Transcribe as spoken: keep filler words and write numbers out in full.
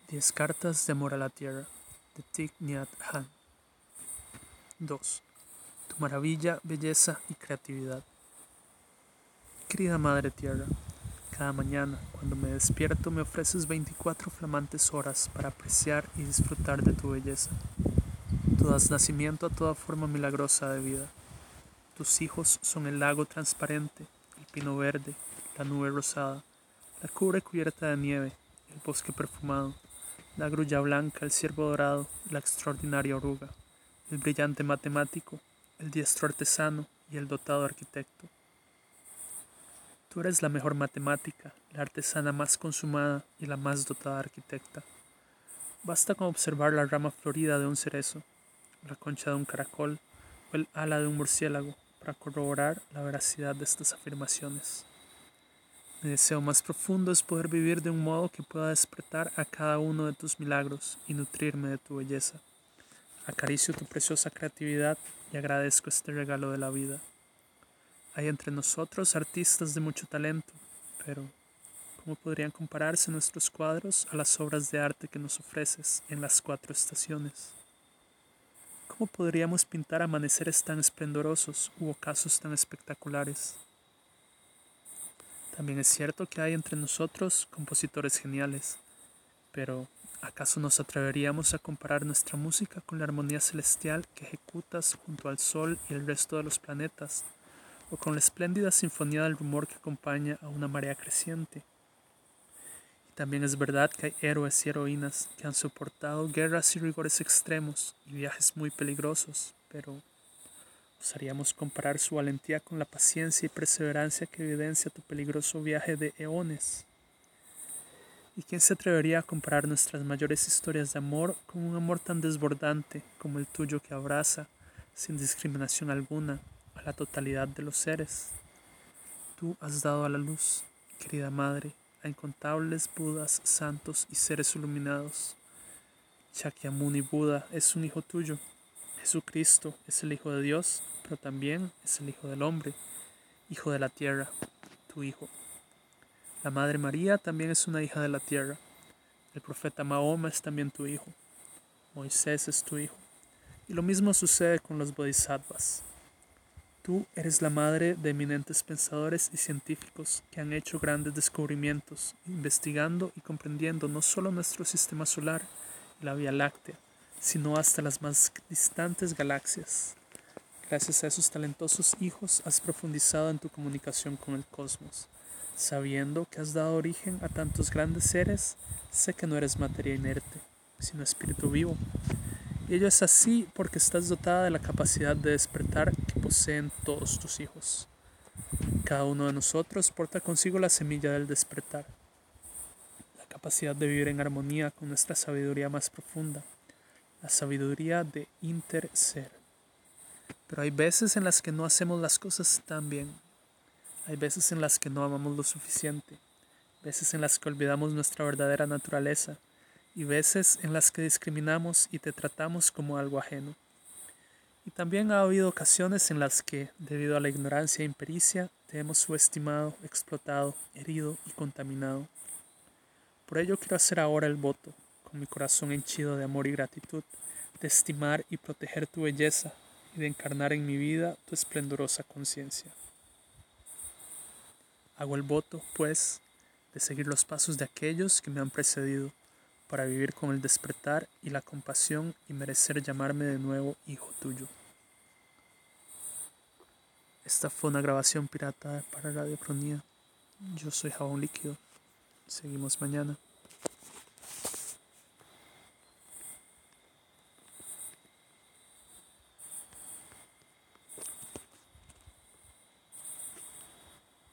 Diez cartas de amor a la tierra, de Thich Nhat Hanh. dos. Tu maravilla, belleza y creatividad. Querida Madre Tierra, cada mañana, cuando me despierto, me ofreces veinticuatro flamantes horas para apreciar y disfrutar de tu belleza. Tú das nacimiento a toda forma milagrosa de vida. Tus hijos son el lago transparente, el pino verde, la nube rosada, la cubre cubierta de nieve, el bosque perfumado, la grulla blanca, el ciervo dorado, la extraordinaria oruga, el brillante matemático, el diestro artesano y el dotado arquitecto. Tú eres la mejor matemática, la artesana más consumada y la más dotada arquitecta. Basta con observar la rama florida de un cerezo, la concha de un caracol o el ala de un murciélago para corroborar la veracidad de estas afirmaciones. Mi deseo más profundo es poder vivir de un modo que pueda despertar a cada uno de tus milagros y nutrirme de tu belleza. Acaricio tu preciosa creatividad y agradezco este regalo de la vida. Hay entre nosotros artistas de mucho talento, pero ¿cómo podrían compararse nuestros cuadros a las obras de arte que nos ofreces en las cuatro estaciones? ¿Cómo podríamos pintar amaneceres tan esplendorosos u ocasos tan espectaculares? También es cierto que hay entre nosotros compositores geniales, pero ¿acaso nos atreveríamos a comparar nuestra música con la armonía celestial que ejecutas junto al Sol y el resto de los planetas, o con la espléndida sinfonía del rumor que acompaña a una marea creciente? Y también es verdad que hay héroes y heroínas que han soportado guerras y rigores extremos y viajes muy peligrosos, pero ¿osaríamos comparar su valentía con la paciencia y perseverancia que evidencia tu peligroso viaje de eones? ¿Y quién se atrevería a comparar nuestras mayores historias de amor con un amor tan desbordante como el tuyo que abraza, sin discriminación alguna, a la totalidad de los seres? Tú has dado a la luz, querida Madre, a incontables Budas, santos y seres iluminados. Shakyamuni Buda es un hijo tuyo. Jesucristo es el Hijo de Dios, pero también es el Hijo del Hombre, Hijo de la Tierra, tu Hijo. La Madre María también es una hija de la Tierra. El profeta Mahoma es también tu hijo. Moisés es tu hijo. Y lo mismo sucede con los bodhisattvas. Tú eres la madre de eminentes pensadores y científicos que han hecho grandes descubrimientos, investigando y comprendiendo no solo nuestro sistema solar y la Vía Láctea, sino hasta las más distantes galaxias. Gracias a esos talentosos hijos has profundizado en tu comunicación con el cosmos. Sabiendo que has dado origen a tantos grandes seres, sé que no eres materia inerte, sino espíritu vivo. Y ello es así porque estás dotada de la capacidad de despertar que poseen todos tus hijos. Cada uno de nosotros porta consigo la semilla del despertar, la capacidad de vivir en armonía con nuestra sabiduría más profunda, la sabiduría de interser. Pero hay veces en las que no hacemos las cosas tan bien. Hay veces en las que no amamos lo suficiente, veces en las que olvidamos nuestra verdadera naturaleza y veces en las que discriminamos y te tratamos como algo ajeno. Y también ha habido ocasiones en las que, debido a la ignorancia e impericia, te hemos subestimado, explotado, herido y contaminado. Por ello quiero hacer ahora el voto, con mi corazón henchido de amor y gratitud, de estimar y proteger tu belleza y de encarnar en mi vida tu esplendorosa conciencia. Hago el voto, pues, de seguir los pasos de aquellos que me han precedido, para vivir con el despertar y la compasión y merecer llamarme de nuevo hijo tuyo. Esta fue una grabación pirata para Radio Cronía. Yo soy Jabón Líquido. Seguimos mañana.